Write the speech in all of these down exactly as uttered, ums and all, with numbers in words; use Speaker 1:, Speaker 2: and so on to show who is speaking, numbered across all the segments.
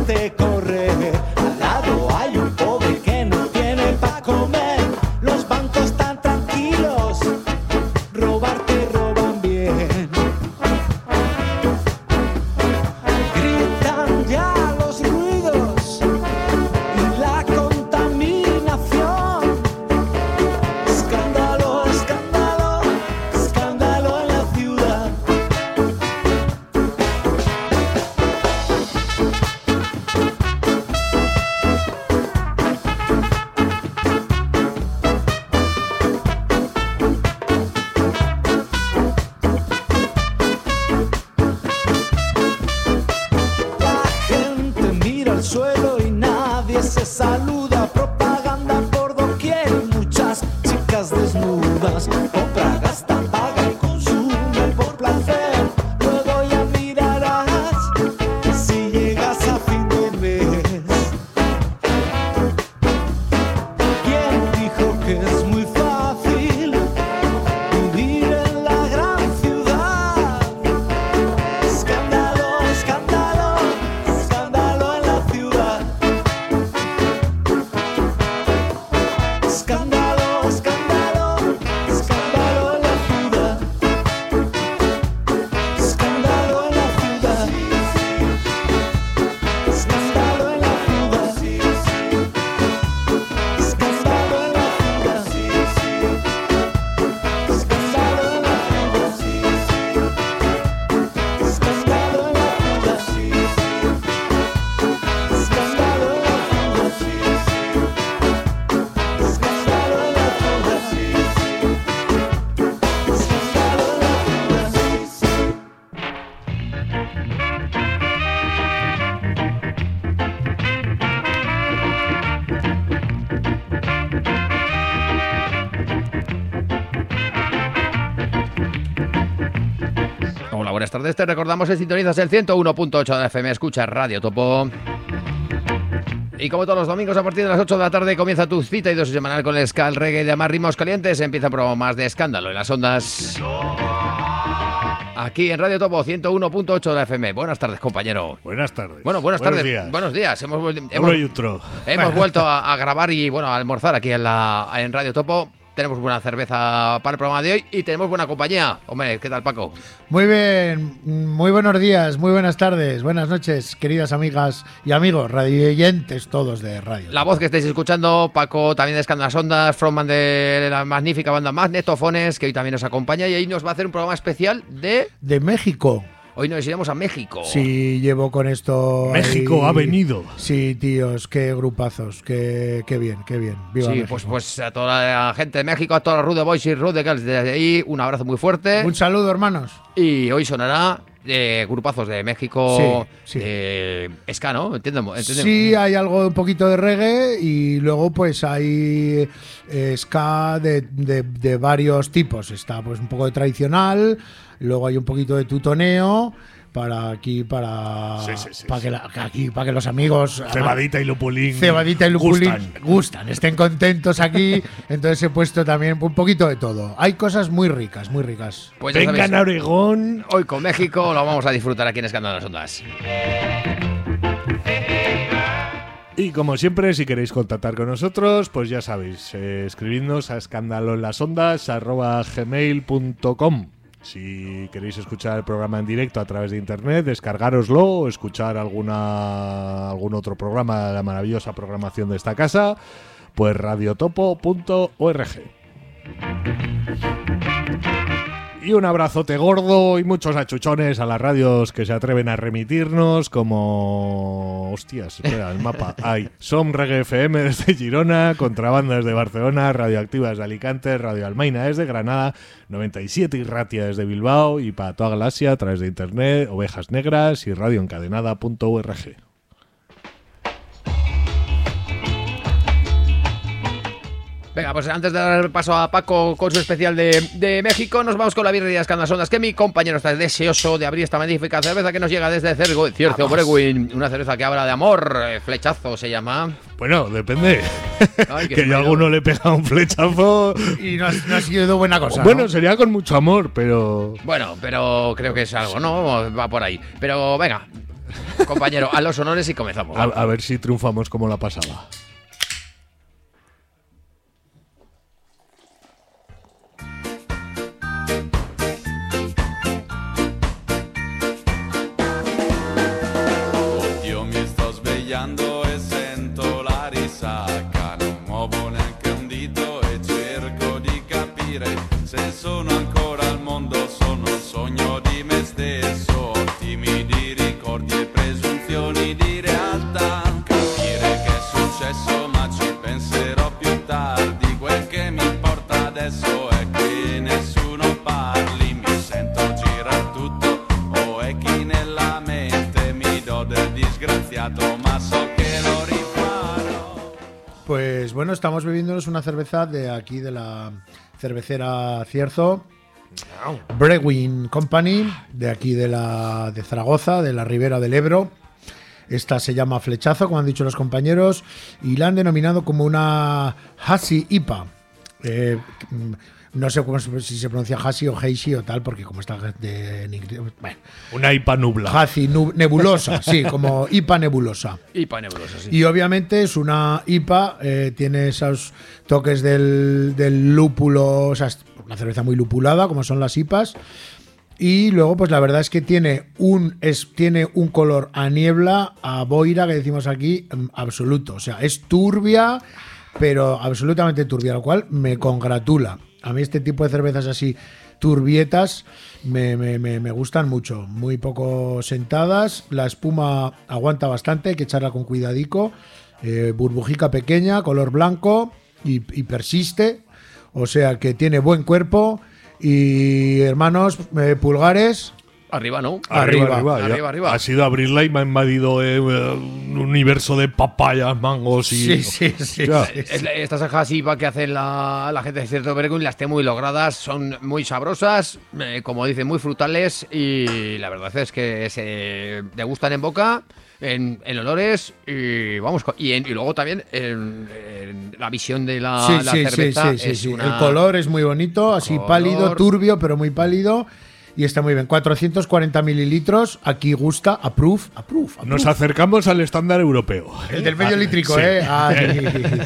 Speaker 1: gente corre. Al lado hay un pobre que no tiene pa' comer. Los bancos están tranquilos, robarte roban bien. Gritan ya los ruidos y la contaminación. Escándalo, escándalo, escándalo en la ciudad. La gente mira al suelo y nadie se saluda. Propaganda por doquier, muchas chicas desnudas. Compra, gasta, paga y consume por placer. Luego ya mirarás si llegas a fin de mes. ¿Quién dijo que es muy fácil vivir en la gran ciudad? Escándalo, escándalo, escándalo en la ciudad. Escándalo, escándalo, escándalo en la ciudad. Escándalo en la ciudad. Escándalo en la ciudad. Escándalo en la ciudad. Escándalo en la ciudad. Escándalo en la ciudad. Escándalo en la ciudad. Escándalo en la
Speaker 2: Hola, buenas tardes. Te recordamos que sintonizas el ciento uno punto ocho de F M, escucha Radio Topo. Y como todos los domingos a partir de las ocho de la tarde comienza tu cita y dosis semanal con el ska, el reggae y demás ritmos calientes. Empieza un programa más de escándalo en las ondas. Aquí en Radio Topo ciento uno punto ocho de la F M. Buenas tardes, compañero.
Speaker 3: Buenas tardes.
Speaker 2: Bueno, buenas
Speaker 3: Buenos
Speaker 2: tardes.
Speaker 3: días.
Speaker 2: Buenos días. Hemos, vuel-
Speaker 3: Uno
Speaker 2: hemos,
Speaker 3: y otro.
Speaker 2: hemos vuelto a, a grabar y bueno, a almorzar aquí en, la, en Radio Topo. Tenemos buena cerveza para el programa de hoy y tenemos buena compañía. Hombre, ¿qué tal, Paco?
Speaker 4: Muy bien, muy buenos días, muy buenas tardes, buenas noches, queridas amigas y amigos, radioyentes todos de radio.
Speaker 2: La voz que estáis escuchando, Paco, también de Escándalas Ondas, frontman de la magnífica banda Magnetofones, que hoy también nos acompaña y hoy nos va a hacer un programa especial de...
Speaker 4: De México.
Speaker 2: Hoy nos iremos a México.
Speaker 4: Sí, llevo con esto.
Speaker 3: México
Speaker 4: ahí.
Speaker 3: ha venido.
Speaker 4: Sí, tíos, qué grupazos, qué, qué bien, qué bien. Viva
Speaker 2: Sí,
Speaker 4: México.
Speaker 2: pues, pues a toda la gente de México, a todos los Rude Boys y Rude Girls desde ahí, un abrazo muy fuerte.
Speaker 4: Un saludo, hermanos.
Speaker 2: Y hoy sonará de grupazos de México,
Speaker 4: Sí, sí.
Speaker 2: de ska, ¿no? Entiendo, entiendo.
Speaker 4: Sí, hay algo un poquito de reggae y luego pues hay eh, ska de, de, de varios tipos. Está pues un poco de tradicional, luego hay un poquito de tutoneo para aquí, para,
Speaker 3: Sí, sí, sí,
Speaker 4: para,
Speaker 3: sí.
Speaker 4: que, la- que aquí, para que los amigos...
Speaker 3: Cebadita y lupulín.
Speaker 4: Cebadita y Luculín
Speaker 3: Gustan.
Speaker 4: gustan, estén contentos aquí. Entonces he puesto también un poquito de todo. Hay cosas muy ricas, muy ricas.
Speaker 2: Pues ya
Speaker 3: Vengan
Speaker 2: sabéis,
Speaker 3: a Oregón.
Speaker 2: hoy con México lo vamos a disfrutar aquí en Escándalas Ondas.
Speaker 3: Y como siempre, si queréis contactar con nosotros, pues ya sabéis, eh, escribidnos a escandaloenlasondas arroba gmail punto com. Si queréis escuchar el programa en directo a través de internet, descargároslo o escuchar alguna algún otro programa de la maravillosa programación de esta casa, pues radiotopo punto org. Y un abrazote gordo y muchos achuchones a las radios que se atreven a remitirnos, como... Hostias, espera, el mapa. Hay Som Reggae F M desde Girona, Contrabanda desde Barcelona, Radioactiva desde Alicante, Radio Almaina desde Granada, noventa y siete y Ratia desde Bilbao y para toda Galaxia a través de internet, Ovejas Negras y radioencadenada punto org.
Speaker 2: Venga, pues antes de dar paso a Paco con su especial de, de México, nos vamos con la birria de Escándalas Ondas, que mi compañero está deseoso de abrir esta magnífica cerveza que nos llega desde Cergo, Cierzo Brewing, una cerveza que habla de amor, eh, flechazo se llama.
Speaker 3: Bueno, depende.
Speaker 2: Ay, qué
Speaker 3: que yo a
Speaker 2: malo.
Speaker 3: alguno le pega un flechazo.
Speaker 4: Y no, ha- no ha sido buena cosa.
Speaker 3: Bueno,
Speaker 4: ¿no?
Speaker 3: sería con mucho amor, pero...
Speaker 2: Bueno, pero creo que es algo, ¿no? Va por ahí. Pero venga, compañero, a los honores y comenzamos.
Speaker 3: A, a ver si triunfamos como la pasada.
Speaker 5: Io mi sto svegliando e sento la risacca, non muovo neanche un dito e cerco di capire se sono ancora al mondo, sono un sogno di me stesso, timidi ricordi e presunzioni di realtà, capire che è successo ma ci penserò più tardi, quel che mi importa adesso è che nessuno parli, mi sento girar tutto o è chi nella mente mi do del disgraziato ma so che lo riparo.
Speaker 4: Pues bueno, estamos bebiéndonos una cerveza de aquí de la cervecera Cierzo, Brewing Company, de aquí de la de Zaragoza, de la Ribera del Ebro. Esta se llama Flechazo, como han dicho los compañeros, y la han denominado como una Hazy I P A. Eh, no sé cómo, si se pronuncia Hazy o Heishi o tal, porque como está de, en inglés, bueno,
Speaker 3: Una I P A nubla.
Speaker 4: Hazy nu- nebulosa, sí, como I P A nebulosa.
Speaker 2: Y pa' nebulosa, sí.
Speaker 4: Y obviamente es una I P A, eh, tiene esos toques del, del lúpulo, o sea, es una cerveza muy lupulada, como son las I P As. Y luego, pues la verdad es que tiene un, es, tiene un color a niebla, a boira, que decimos aquí, mm, absoluto. O sea, es turbia, pero absolutamente turbia, lo cual me congratula. A mí este tipo de cervezas así turbietas me, me, me, me gustan mucho. Muy poco sentadas, la espuma aguanta bastante, hay que echarla con cuidadico. Eh, burbujica pequeña, color blanco y, y persiste. O sea que tiene buen cuerpo. Y hermanos, eh, pulgares.
Speaker 2: Arriba, ¿no?
Speaker 4: Arriba,
Speaker 3: arriba, ya.
Speaker 2: arriba, arriba.
Speaker 3: Ha sido abrirla y me ha invadido eh, un universo de papayas, mangos y...
Speaker 4: Sí, sí, sí.
Speaker 3: Ya.
Speaker 4: sí, sí.
Speaker 2: Es- Estas ajas I P A que hacen la, la gente de Cierto Bergún, las tengo muy logradas, son muy sabrosas, eh, como dicen, muy frutales y la verdad es que se degustan en boca, en, en olores y vamos, co- y, en- y luego también en, en la visión de la,
Speaker 4: Sí,
Speaker 2: la
Speaker 4: sí, sí,
Speaker 2: cerveza
Speaker 4: sí, sí,
Speaker 2: es
Speaker 4: sí.
Speaker 2: una-
Speaker 4: El color es muy bonito, así
Speaker 2: color.
Speaker 4: pálido, turbio, pero muy pálido. Y está muy bien. cuatrocientos cuarenta mililitros. Aquí gusta. Approve, approve, approve.
Speaker 3: Nos acercamos al estándar europeo.
Speaker 4: El del medio lítrico,
Speaker 3: sí.
Speaker 4: ¿eh? Ah, sí.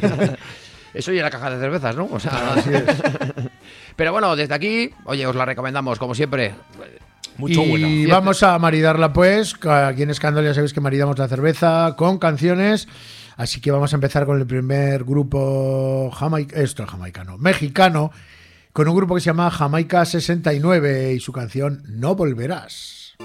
Speaker 2: Eso y la caja de cervezas, ¿no? O sea,
Speaker 4: Así es.
Speaker 2: pero bueno, desde aquí, oye, os la recomendamos, como siempre.
Speaker 3: Mucho
Speaker 4: y
Speaker 3: buena.
Speaker 4: vamos a maridarla, pues. Aquí en Escándalo ya sabéis que maridamos la cerveza con canciones. Así que vamos a empezar con el primer grupo jamaica, esto es jamaicano, mexicano, con un grupo que se llama Jamaica sesenta y nueve y su canción No Volverás.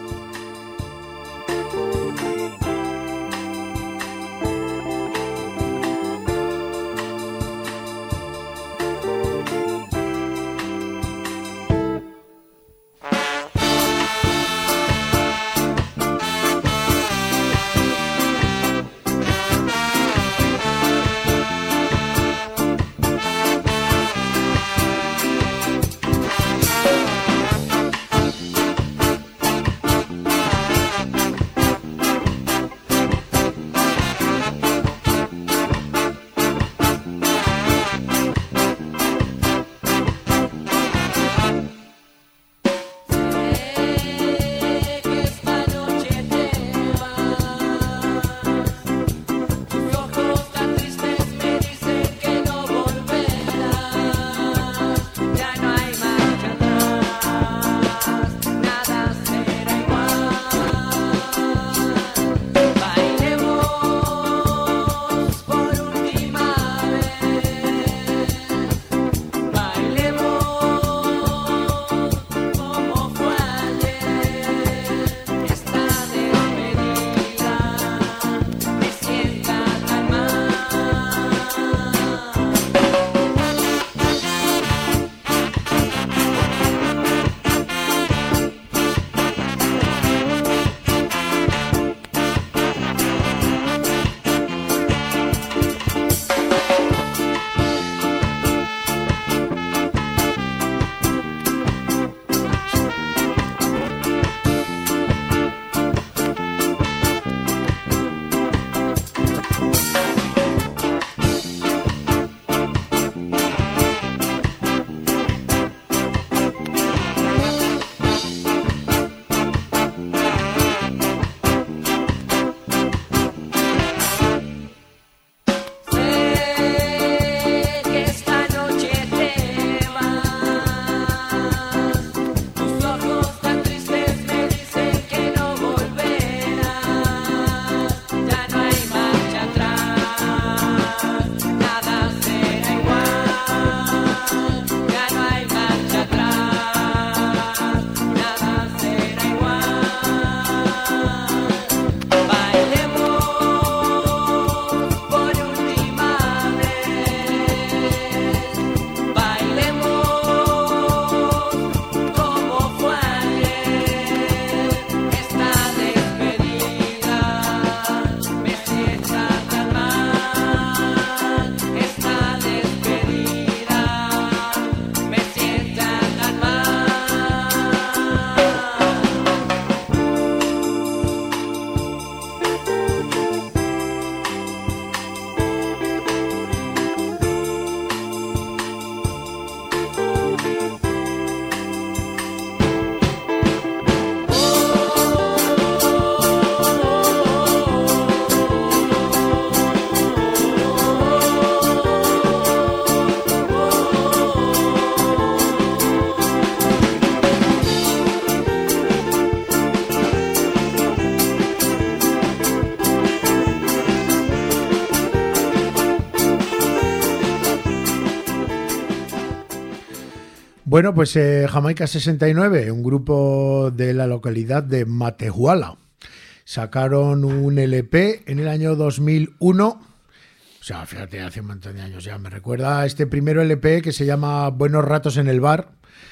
Speaker 4: Bueno, pues eh, Jamaica sesenta y nueve, un grupo de la localidad de Matehuala. Sacaron un L P en el año dos mil uno. O sea, fíjate, hace un montón de años ya. Me recuerda a este primero L P que se llama Buenos Ratos en el Bar.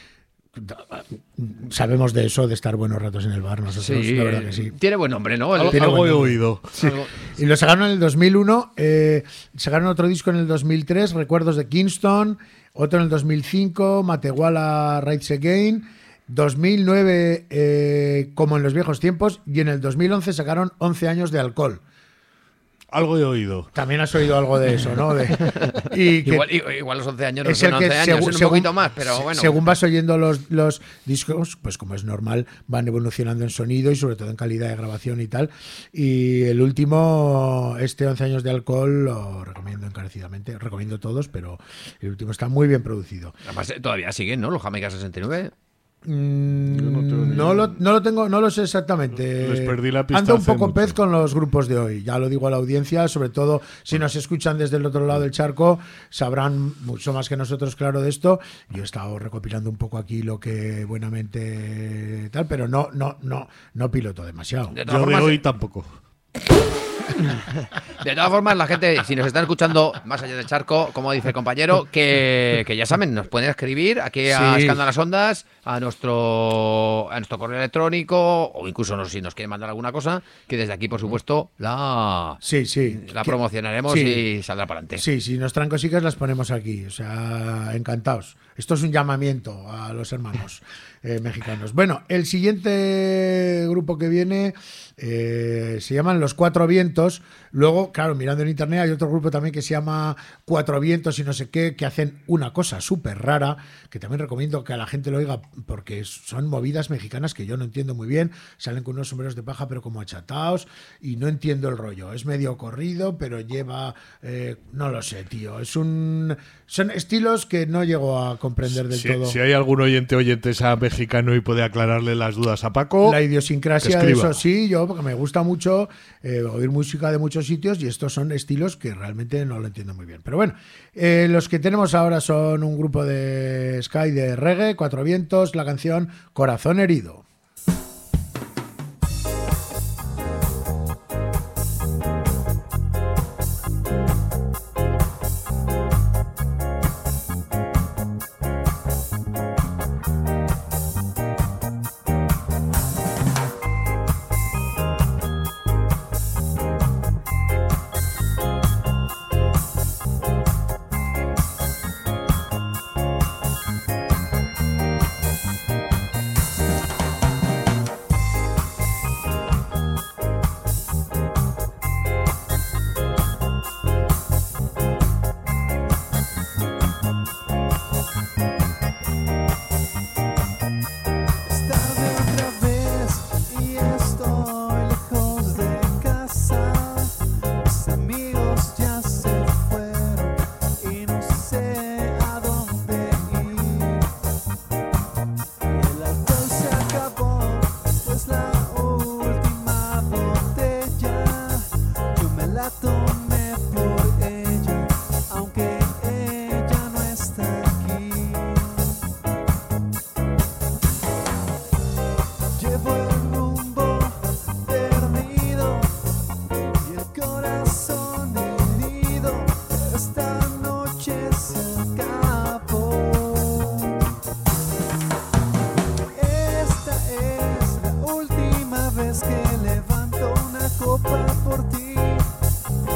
Speaker 4: Sabemos de eso, de estar buenos ratos en el bar, nosotros,
Speaker 2: Sí,
Speaker 4: la verdad que sí.
Speaker 2: tiene buen nombre, ¿no? El-
Speaker 3: Algo,
Speaker 4: Tiene
Speaker 3: algo
Speaker 4: buen
Speaker 3: he
Speaker 4: nombre.
Speaker 3: oído.
Speaker 4: Sí. Y lo sacaron en el dos mil uno, eh, sacaron otro disco en el dos mil tres, Recuerdos de Kingston, otro en el dos mil cinco, Matehuala Rides Again, dos mil nueve, eh, Como en los viejos tiempos, y en el dos mil once sacaron once años de alcohol.
Speaker 3: Algo he oído.
Speaker 4: También has oído algo de eso, ¿no? De, y que
Speaker 2: Igual, igual los once años no
Speaker 4: es
Speaker 2: son
Speaker 4: el que
Speaker 2: once años,
Speaker 4: según,
Speaker 2: son un
Speaker 4: según-
Speaker 2: poquito más, pero bueno.
Speaker 4: según vas oyendo los, los discos, pues como es normal, van evolucionando en sonido y sobre todo en calidad de grabación y tal. Y el último, este once años de alcohol, lo recomiendo encarecidamente. Recomiendo todos, pero el último está muy bien producido.
Speaker 2: Además, eh, todavía siguen, ¿no? Los Jamaica sesenta y nueve.
Speaker 4: Mm,
Speaker 3: Yo no tengo ni
Speaker 4: no,
Speaker 3: idea.
Speaker 4: lo, no lo tengo, no lo sé exactamente.
Speaker 3: Les perdí la pista
Speaker 4: Ando un
Speaker 3: hace
Speaker 4: poco
Speaker 3: mucho.
Speaker 4: pez con los grupos de hoy. Ya lo digo a la audiencia, sobre todo si nos escuchan desde el otro lado del charco, sabrán mucho más que nosotros, claro, de esto. Yo he estado recopilando un poco aquí lo que buenamente tal, pero no, no, no, no piloto demasiado.
Speaker 2: De todas
Speaker 3: Yo de
Speaker 2: formas,
Speaker 3: hoy tampoco.
Speaker 2: De todas formas, la gente, si nos están escuchando más allá del charco, como dice el compañero, que, que ya saben, nos pueden escribir aquí a
Speaker 4: Sí.
Speaker 2: Escándalas Ondas, a nuestro, a nuestro correo electrónico, o incluso no, si nos quieren mandar alguna cosa, que desde aquí, por supuesto, la,
Speaker 4: Sí, sí.
Speaker 2: la
Speaker 4: Que-
Speaker 2: promocionaremos
Speaker 4: sí.
Speaker 2: y saldrá para adelante.
Speaker 4: Sí, si nos traen cositas las ponemos aquí, o sea, encantados. Esto es un llamamiento a los hermanos eh, mexicanos. Bueno, el siguiente grupo que viene eh, se llaman Los Cuatro Vientos. Luego, claro, mirando en internet hay otro grupo también que se llama Cuatro Vientos y no sé qué, que hacen una cosa súper rara, que también recomiendo que a la gente lo oiga porque son movidas mexicanas que yo no entiendo muy bien. Salen con unos sombreros de paja pero como achatados y no entiendo el rollo. Es medio corrido, pero lleva... eh, no lo sé, tío. Es un... Son estilos que no llego a comprender del
Speaker 3: Si,
Speaker 4: todo.
Speaker 3: si hay algún oyente oyente sea mexicano y puede aclararle las dudas a Paco,
Speaker 4: La idiosincrasia
Speaker 3: que
Speaker 4: de
Speaker 3: escriba.
Speaker 4: eso sí, yo porque me gusta mucho eh, oír música de muchos sitios y estos son estilos que realmente no lo entiendo muy bien. Pero bueno, eh, los que tenemos ahora son un grupo de Sky de reggae, Cuatro Vientos, la canción Corazón Herido.
Speaker 1: Es tarde otra vez y estoy lejos de casa. Mis amigos ya se fueron y no sé a dónde ir. El alcohol se acabó, pues la última botella yo me la tomé por ella, aunque ella no está aquí. Llevo el rumbo perdido y el corazón herido. Esta noche se acabó. Esta es la última vez que levanto una copa por ti.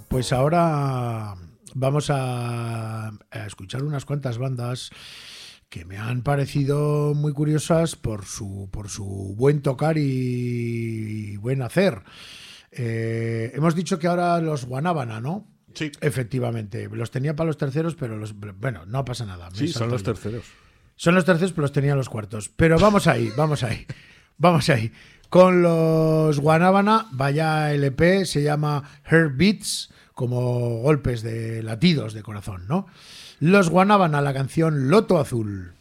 Speaker 4: pues ahora vamos a, a escuchar unas cuantas bandas que me han parecido muy curiosas por su, por su buen tocar y buen hacer. Eh, hemos dicho que ahora los Guanábana, ¿no?
Speaker 3: Sí.
Speaker 4: Efectivamente. Los tenía para los terceros, pero los, bueno, no pasa nada.
Speaker 3: Sí, son los
Speaker 4: yo.
Speaker 3: terceros.
Speaker 4: Son los terceros, pero los tenía los cuartos. Pero vamos ahí, vamos ahí. Vamos ahí. Con los Guanábana, vaya L P, se llama Heartbeats, como golpes de latidos de corazón, ¿no? Los Guanábana, la canción Loto Azul.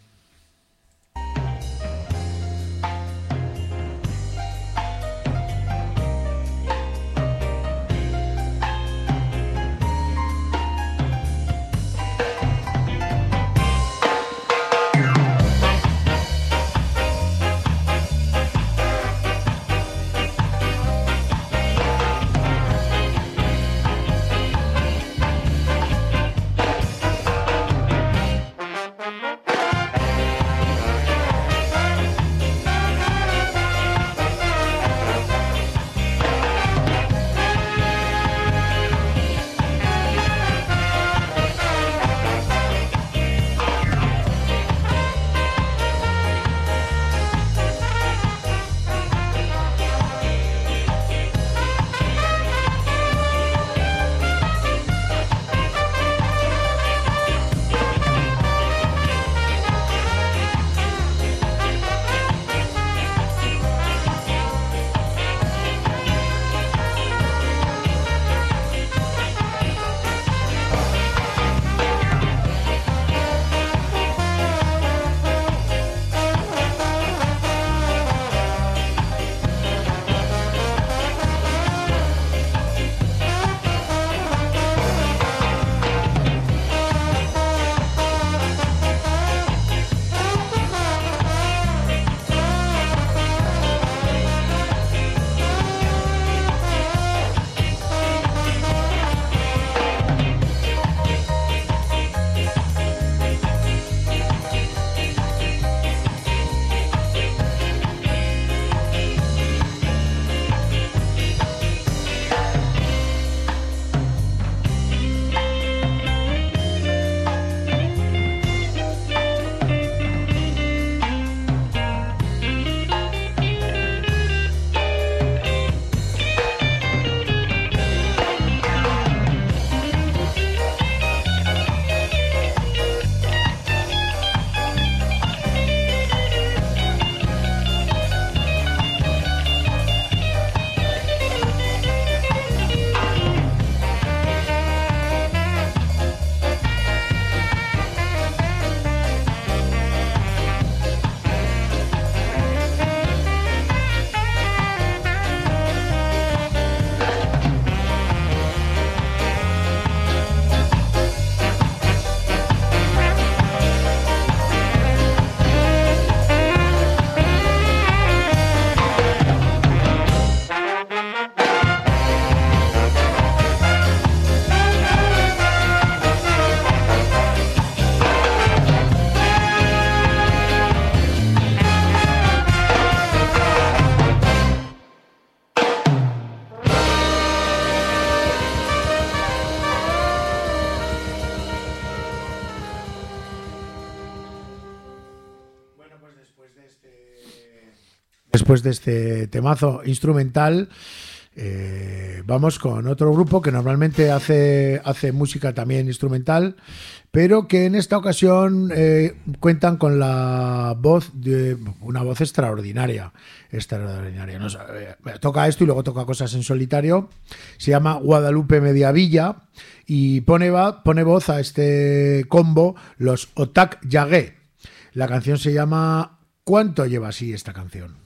Speaker 4: Después de este temazo instrumental, eh, vamos con otro grupo que normalmente hace, hace música también instrumental, pero que en esta ocasión eh, cuentan con la voz de una voz extraordinaria. extraordinaria. No, eh, toca esto y luego toca cosas en solitario. Se llama Guadalupe Mediavilla y pone, va, pone voz a este combo, los Otak Yagé. La canción se llama ¿Cuánto lleva así esta canción?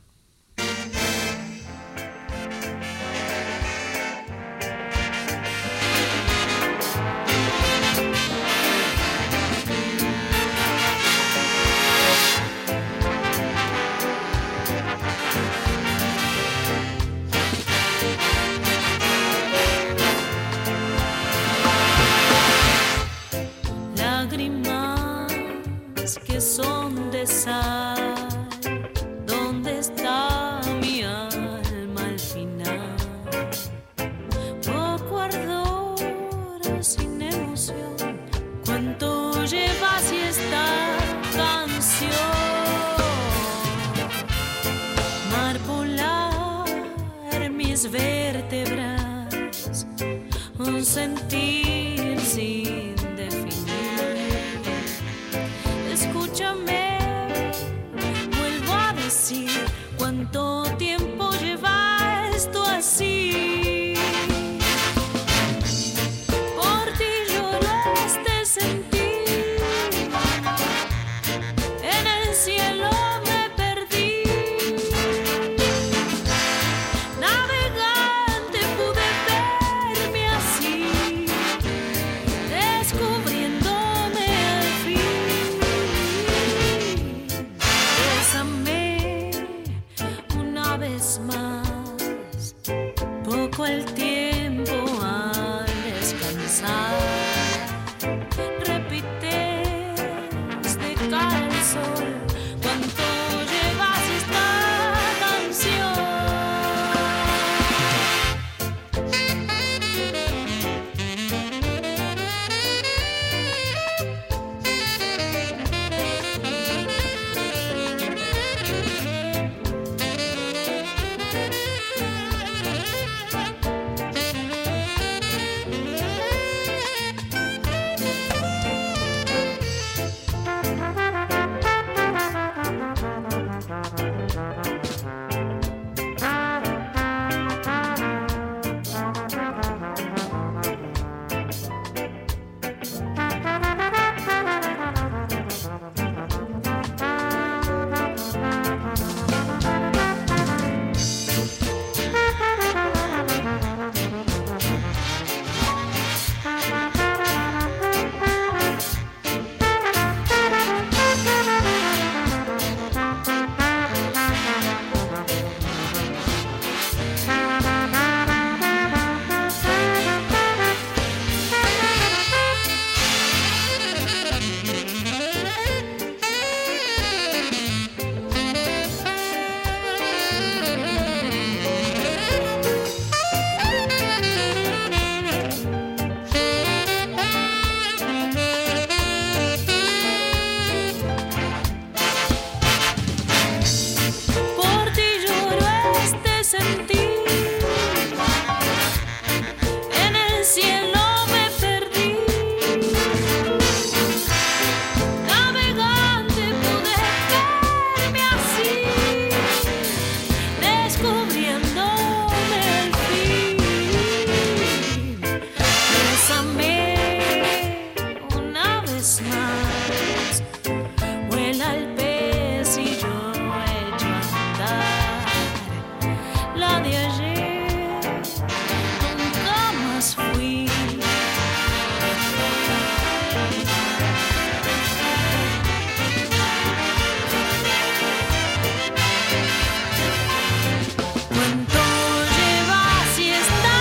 Speaker 6: Lágrimas que son de sal, ¿dónde está? llevas y esta canción, mar polar, mis vértebras, un sentir sin definir. Escúchame, vuelvo a decir cuánto tiempo lleva esto así. Por ti lloró este sentir, en el cielo me perdí. Navegante pude verme así, descubriéndome al fin. Bésame una vez más, poco el tiempo al descansar. Repites de cara al sol cuánto llevas esta canción. Por ti lloró este sentir, en el cielo me perdí. Navegante pude verme así, descubriéndome el fin. Bésame una vez más, vuela el pez y yo echo a andar. La de ayer nunca más fui. Cuánto llevas y esta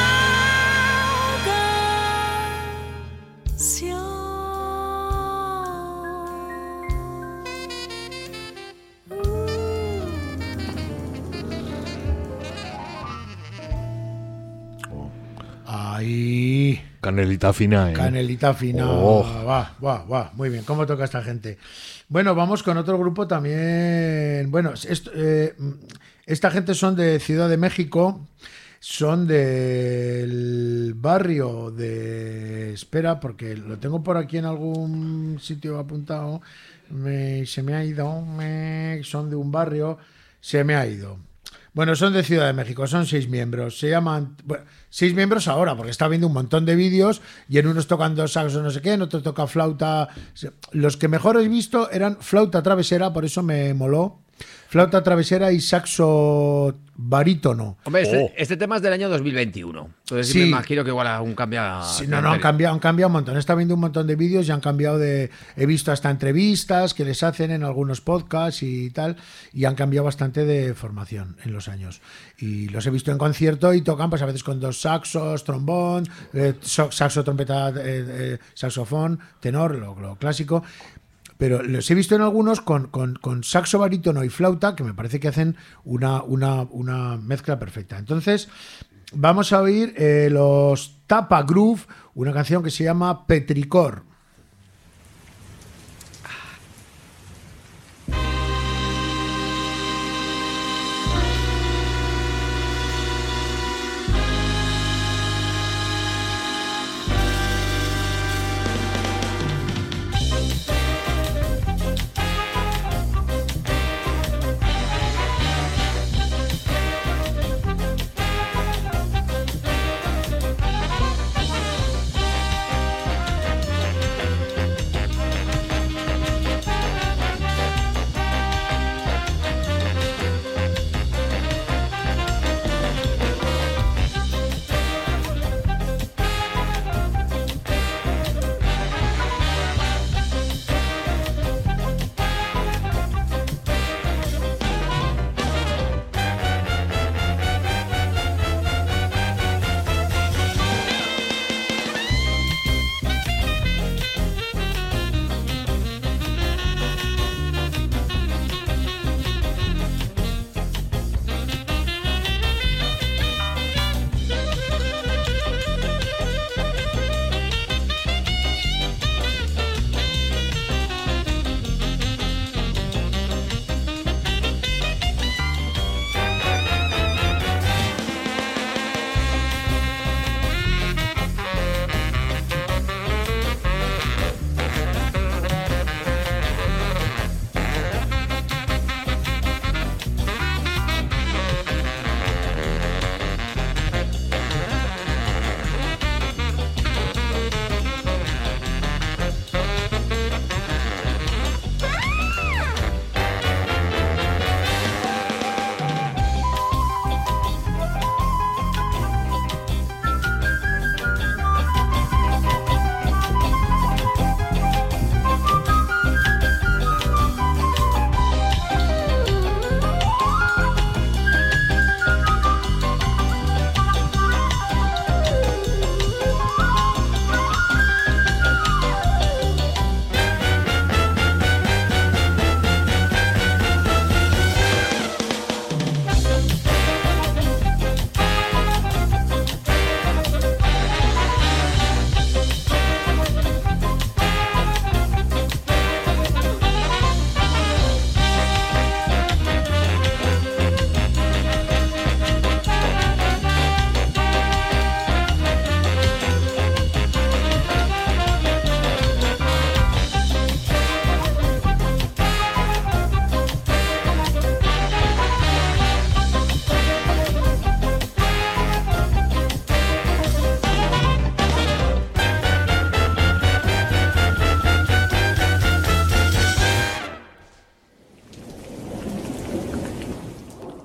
Speaker 4: Ahí.
Speaker 3: Canelita fina, ¿eh?
Speaker 4: Canelita fina.
Speaker 3: Oh.
Speaker 4: Va, va, va. Muy bien. ¿Cómo toca esta gente? Bueno, vamos con otro grupo también. Bueno, esto, eh, esta gente son de Ciudad de México. Son del barrio de... Espera, porque lo tengo por aquí en algún sitio apuntado. Me, se me ha ido. Me, son de un barrio. Se me ha ido. Bueno, son de Ciudad de México, son seis miembros. Se llaman... Bueno, seis miembros ahora, porque está viendo un montón de vídeos y en unos tocan dos saxos no sé qué, en otros toca flauta... Los que mejor he visto eran flauta travesera, por eso me moló. Flauta travesera y saxo barítono.
Speaker 2: Hombre, este,
Speaker 3: Oh.
Speaker 2: este tema es del año dos mil veintiuno. Entonces sí,
Speaker 4: Sí.
Speaker 2: me imagino que igual aún cambia.
Speaker 4: Sí, no, no, han cambiado, han cambiado un montón. He estado viendo un montón de vídeos y han cambiado de... He visto hasta entrevistas que les hacen en algunos podcasts y tal, y han cambiado bastante de formación en los años. Y los he visto en concierto y tocan pues a veces con dos saxos, trombón, eh, so- saxo, trompeta, eh, eh, saxofón, tenor, lo, lo clásico. Pero los he visto en algunos con, con, con saxo barítono y flauta, que me parece que hacen una, una, una mezcla perfecta. Entonces, vamos a oír eh, los Tapa Groove, una canción que se llama Petricor.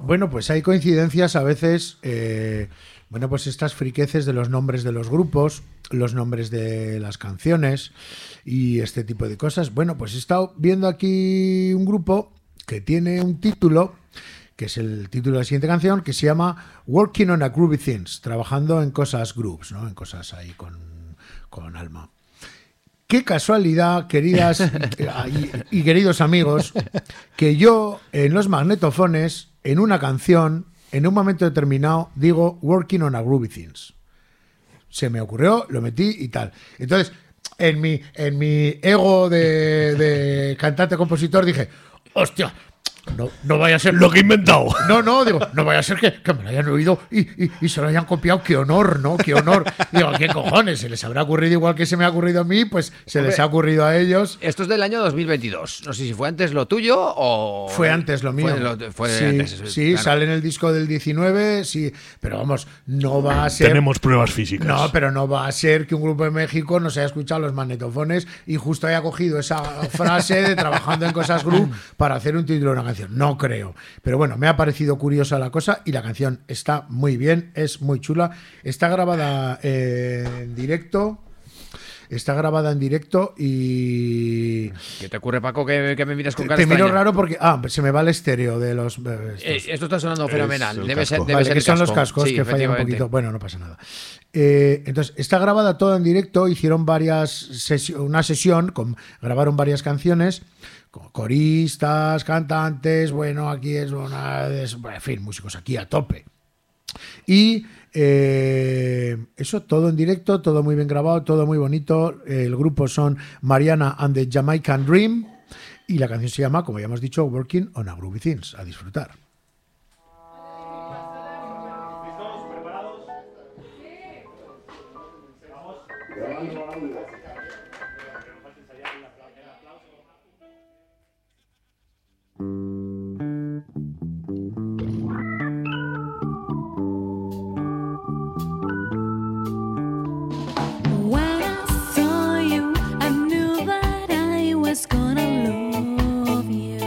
Speaker 4: Bueno, pues hay coincidencias a veces. Eh, bueno, pues estas friqueces de los nombres de los grupos, los nombres de las canciones y este tipo de cosas. Bueno, pues he estado viendo aquí un grupo que tiene un título, que es el título de la siguiente canción, que se llama Working on a Groovy Things, trabajando en cosas grooves, ¿no? En cosas ahí con, con alma. Qué casualidad, queridas y, y queridos amigos, que yo en los magnetofones, en una canción, en un momento determinado, digo Working on a Groovy Things. Se me ocurrió, lo metí y tal. Entonces, en mi, en mi ego de, de cantante-compositor dije, hostia, no, no vaya a ser
Speaker 3: Lo que he inventado.
Speaker 4: No, no, digo, no vaya a ser que, que me lo hayan oído y, y, y se lo hayan copiado. Qué honor, ¿no? Qué honor. Digo, ¿qué cojones? ¿Se les habrá ocurrido igual que se me ha ocurrido a mí? Pues se
Speaker 2: Hombre,
Speaker 4: les ha ocurrido a ellos.
Speaker 2: Esto es del año dos mil veintidós. No sé si fue antes lo tuyo o...
Speaker 4: Fue antes lo mío.
Speaker 2: Fue, lo, fue
Speaker 4: sí,
Speaker 2: antes,
Speaker 4: sí,
Speaker 2: claro.
Speaker 4: sale en el disco del diecinueve, sí. Pero vamos, no va a ser...
Speaker 3: Tenemos pruebas físicas.
Speaker 4: No, pero no va a ser que un grupo de México no se haya escuchado los magnetofones y justo haya cogido esa frase de trabajando en cosas groove para hacer un título de una canción. No creo. Pero bueno, me ha parecido curiosa la cosa y la canción está muy bien, es muy chula. Está grabada eh, en directo. Está grabada en directo y...
Speaker 2: ¿Qué te ocurre, Paco, que, que me miras con
Speaker 4: Te,
Speaker 2: cara
Speaker 4: te miro
Speaker 2: extraña?
Speaker 4: raro porque... Ah, se me va el estéreo de los... Eh, estos.
Speaker 2: Eh, esto está sonando fenomenal.
Speaker 3: el
Speaker 2: Debe ser,
Speaker 3: casco.
Speaker 2: debe
Speaker 4: Vale,
Speaker 2: ser
Speaker 4: que
Speaker 2: el
Speaker 4: son
Speaker 2: casco.
Speaker 4: los cascos
Speaker 2: Sí,
Speaker 4: que fallan un
Speaker 2: efectivamente.
Speaker 4: poquito. Bueno, no pasa nada. Eh, entonces, está grabada toda en directo. Hicieron varias sesi- una sesión, con, grabaron varias canciones, con coristas, cantantes. Bueno, aquí es una. Es, en fin, músicos aquí a tope. Y eh, eso, todo en directo, todo muy bien grabado, todo muy bonito. El grupo son Mariana and the Jamaican Dream. Y la canción se llama, como ya hemos dicho, Working on a Groovy Things. A disfrutar.
Speaker 6: When I saw you, I knew that I was gonna love you.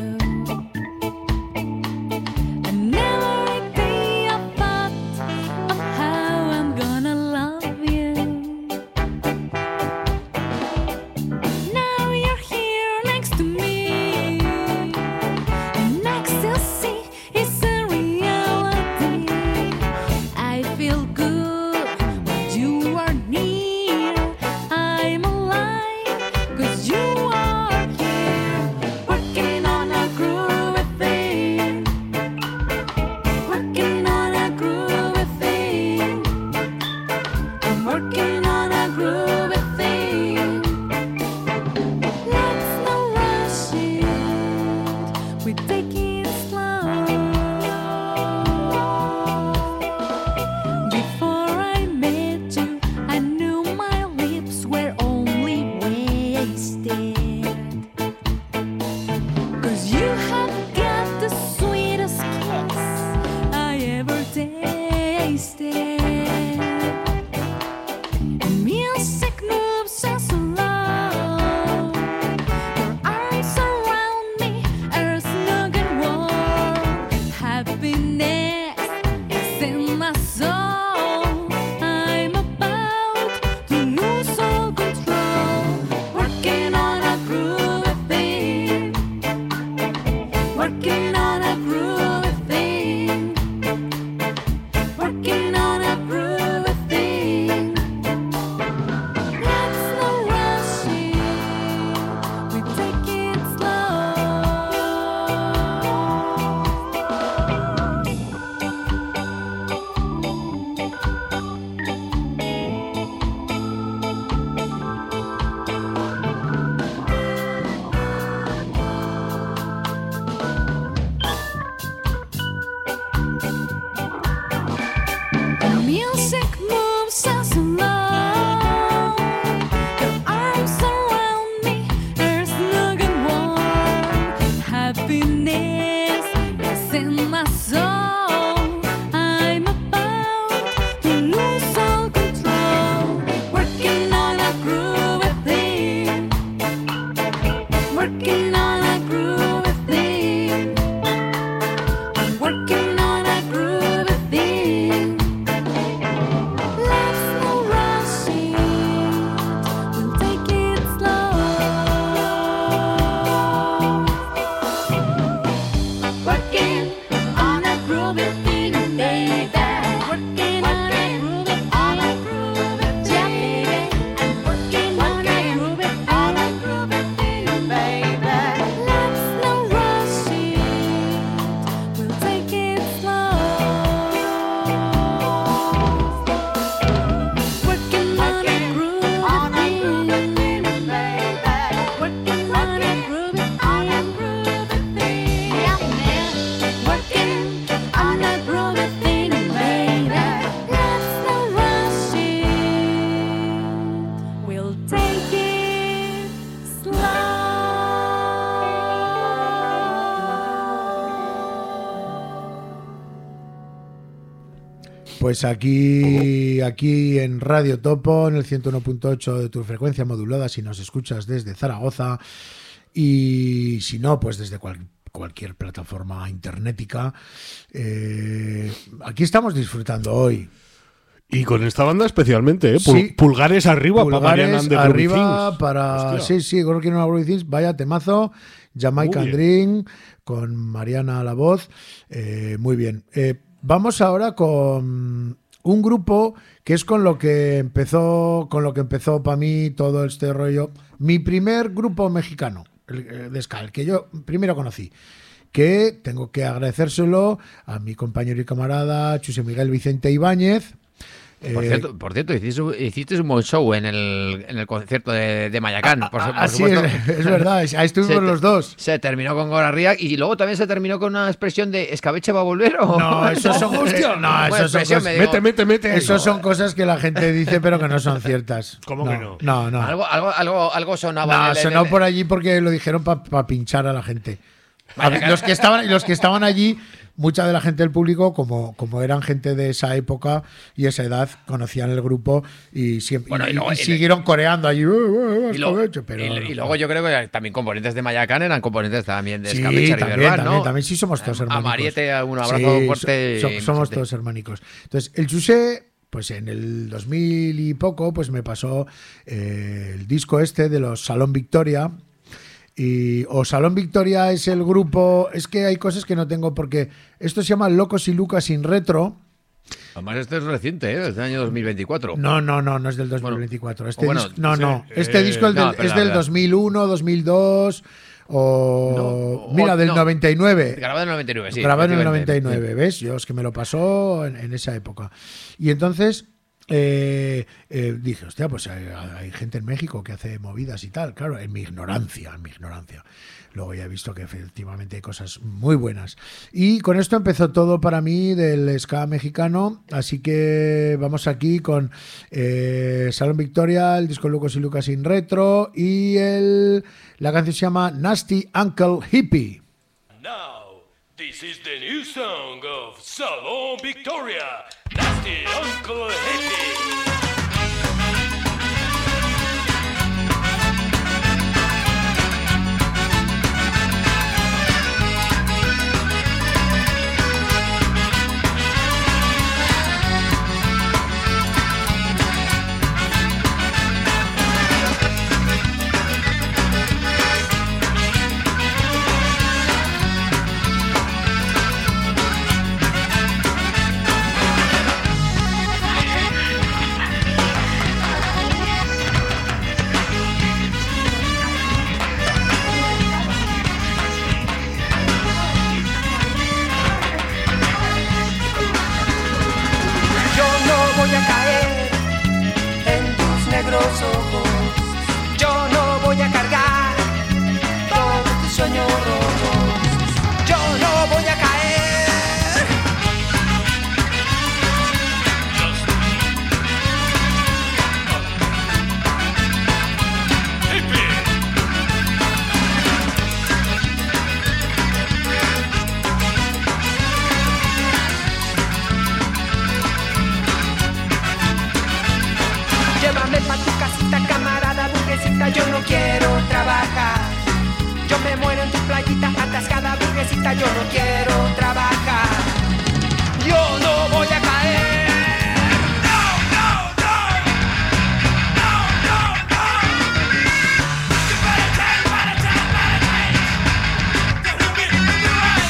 Speaker 6: And every day I thought of how I'm gonna love you. Now you're here next to me, and ecstasy is a reality. I feel good when you are near. I'm alive 'cause you are here, working on a groovy thing, working on a groovy thing. I'm working on a groovy thing. Let's not rush it, we take it slow. Before I met you, I knew my lips were only wasted. 'Cause you have got the sweetest kiss I ever tasted. And music
Speaker 4: Pues aquí, aquí en Radio Topo, en el ciento uno punto ocho de tu frecuencia modulada, si nos escuchas desde Zaragoza, y si no, pues desde cual- cualquier plataforma internética. Eh, aquí estamos disfrutando hoy.
Speaker 3: Y con esta banda especialmente, ¿eh? Pul-
Speaker 4: Sí.
Speaker 3: Pulgares arriba para Mariana
Speaker 4: Pulgares
Speaker 3: and the Groovy
Speaker 4: arriba
Speaker 3: Things.
Speaker 4: para...
Speaker 3: Hostia.
Speaker 4: Sí, sí, creo que no Groovy Things. Vaya temazo. Jamaican
Speaker 3: Muy
Speaker 4: Dream con Mariana a la voz. Eh, muy bien. Eh, vamos ahora con un grupo que es con lo que empezó, con lo que empezó para mí todo este rollo. Mi primer grupo mexicano, el, el de ska, el que yo primero conocí. Que tengo que agradecérselo a mi compañero y camarada Chuse Miguel Vicente Ibáñez.
Speaker 2: Por
Speaker 4: Eh,
Speaker 2: cierto, por cierto hiciste, hiciste un buen show en el, en el concierto de, de Mayacán. Por, su- por
Speaker 4: Así
Speaker 2: supuesto.
Speaker 4: es, es verdad, ahí estuvimos
Speaker 2: Se te-
Speaker 4: los dos.
Speaker 2: Se terminó con Gorarría y luego también se terminó con una expresión de ¿escabeche va a volver? ¿O?
Speaker 4: No, esos son,
Speaker 3: hostia.
Speaker 4: no,
Speaker 2: Buena
Speaker 4: esos son
Speaker 2: expresión,
Speaker 4: cosas,
Speaker 2: me digo.
Speaker 3: Mete, mete, mete.
Speaker 4: esos son cosas que la gente dice pero que no son ciertas.
Speaker 3: ¿Cómo
Speaker 4: no,
Speaker 3: que no?
Speaker 4: No, no.
Speaker 2: Algo, algo, algo, algo sonaba. en
Speaker 4: No,
Speaker 2: el- en
Speaker 4: sonó
Speaker 2: el-
Speaker 4: por allí porque lo dijeron para pinchar a la gente. A ver, los que estaban, los que estaban allí, mucha de la gente del público, como, como eran gente de esa época y esa edad, conocían el grupo y, siempre,
Speaker 2: Bueno, y
Speaker 4: y-
Speaker 2: luego-
Speaker 4: y
Speaker 2: y-
Speaker 4: siguieron coreando allí. "Eh, eh,
Speaker 2: Y, luego,
Speaker 4: escabeche", pero
Speaker 2: y-
Speaker 4: no.
Speaker 2: y luego yo creo que también componentes de Mayacán eran componentes también de
Speaker 4: Sí,
Speaker 2: Escabeche
Speaker 4: también,
Speaker 2: Riverban,
Speaker 4: también,
Speaker 2: ¿no?
Speaker 4: también sí somos todos
Speaker 2: A-
Speaker 4: hermanos.
Speaker 2: A Mariette, un abrazo fuerte.
Speaker 4: So- so-
Speaker 2: y
Speaker 4: somos
Speaker 2: fuerte.
Speaker 4: todos hermanicos. Entonces, el Chusé, pues en el dos mil y poco, pues me pasó eh, el disco este de los Salón Victoria. Y, o Salón Victoria es el grupo. Es que hay cosas que no tengo porque esto se llama Locos y Lucas sin retro.
Speaker 2: Además, este es reciente, ¿eh? Es del año dos mil veinticuatro.
Speaker 4: No, no, no, no es del dos mil veinticuatro. Este
Speaker 2: o bueno,
Speaker 4: dis- no,
Speaker 3: sí,
Speaker 4: no.
Speaker 3: eh,
Speaker 4: Este disco es
Speaker 2: no,
Speaker 4: del,
Speaker 2: pero
Speaker 4: es
Speaker 2: la
Speaker 4: del
Speaker 2: verdad.
Speaker 4: dos mil uno, dos mil dos o.
Speaker 2: No,
Speaker 4: mira,
Speaker 2: o-
Speaker 4: del
Speaker 2: no.
Speaker 4: noventa y nueve.
Speaker 2: Grabado en el noventa y nueve, sí.
Speaker 4: Grabado en el
Speaker 2: efectivamente.
Speaker 4: noventa y nueve, ¿ves? Yo es que me lo pasó en, en esa época. Y entonces eh, eh, dije, hostia, pues hay, hay gente en México que hace movidas y tal. Claro, en mi ignorancia, en mi ignorancia. Luego ya he visto que efectivamente hay cosas muy buenas. Y con esto empezó todo para mí del ska mexicano. Así que vamos aquí con eh, Salón Victoria, el disco Lucas y Lucas sin retro. Y el, la canción se llama Nasty Uncle Hippie.
Speaker 7: Now, this is the new song of Salon Victoria, Nasty Uncle Hippie.
Speaker 8: Yo no voy a caer en tus negros ojos. Yo no voy a cargar todos tus sueños rojos. Yo no voy a caer. Llévame pa' tu casita, camarada burguesita. Yo no quiero trabajar. Yo me muero en tu playita atascada burguesita. Yo no quiero trabajar. Yo no voy a caer. No, no, no. No, no, no. You better change, better change, better change. You will be the right.